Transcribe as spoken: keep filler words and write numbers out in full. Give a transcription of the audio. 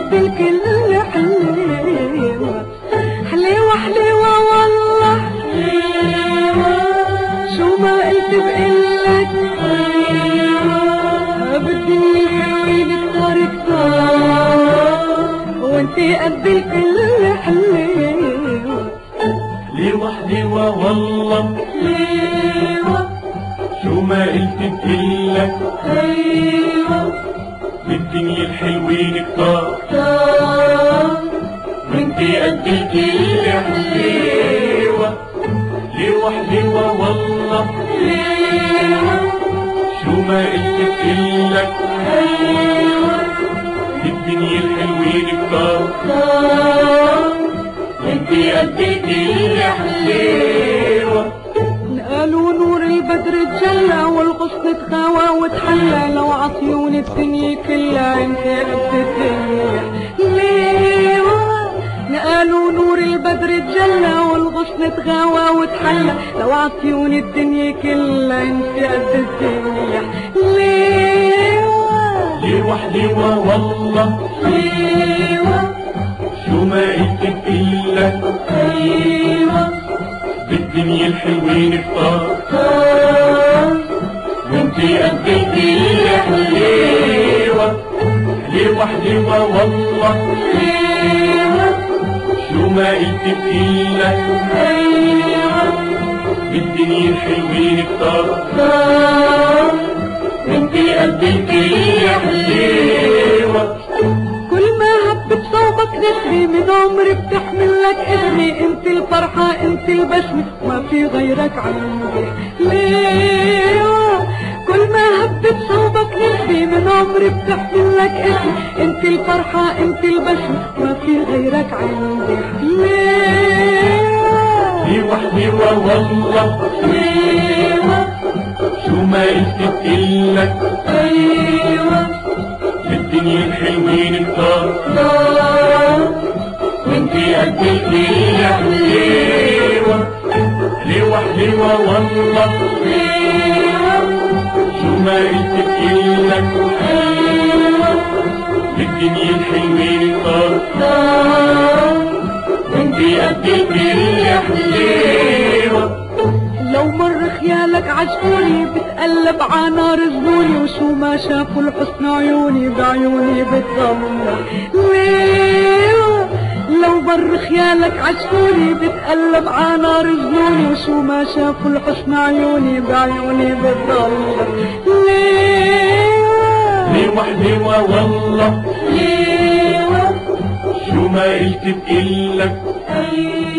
قد الكل حليوة حليوة حليوة والله حليوة شو ما قلت بقلك حليوة بالدنيا الحلوين كتار كتار وانتي قد الكل حليوة حليوة حليوة والله حليوة شو ما قلت بقلك حليوة بالدنيا الحلوين كتار كتار وانتي قد الكل حليوة حليوة حليوة والله حليوة شو ما قلت بقلك حليوة بالدنيا الحلوين كتار كتار وانتي قد الكل حليوة قالوا نور البدر اتجلى والغصن اتخاوى واتحلى لو عطيون الدنيا كلها انت قد الدنيا حليوة قالوا نور البدر اتجلى والغصن اتغاوى واتحلى لو عطيون الدنيا كلها انت قد الدنيا حليوة حليوة حليوة والله حليوة شو ما قلت بقلك حليوة بالدنيا الحلوين كتار كتار وانتي قد الكل حليوة حليوة حليوة والله حليوة شو ما قلت بقلك حليوة بالدنيا الحلوين كتار كتار وانتي قد الكل حليوة كل ما هبت صوبك نسري من عمري بتحمل لك اسمي انت الفرحة انت البسمة ما في غيرك عندي حليوة كل ما هبت صوبك نسري من عمري بتحمل لك اسمي انت الفرحة انت البسمة ما في غيرك عندي حليوة حليوة حليوة والله حليوة شو ما قلت بقلك حليوة بالدنيا الحلوين كتار كتار وانتي قد الكل حليوة حليوة حليوة والله حليوة شو ما قلت بقلك حليوة بالدنيا الحلوين كتار كتار وانتي قد الكل حليوة لو مر خيالك عجبوني بتقلب عنار زبوني وشو ما شافوا الحسن عيوني بعيوني بتضمر حليوة لو مر خيالك عجبوني بتقلب عنار زبوني وشو ما شافوا الحسن عيوني بعيوني بتضمر حليوة حليوة حليوة والله حليوة شو ما قلت بقلك حليوة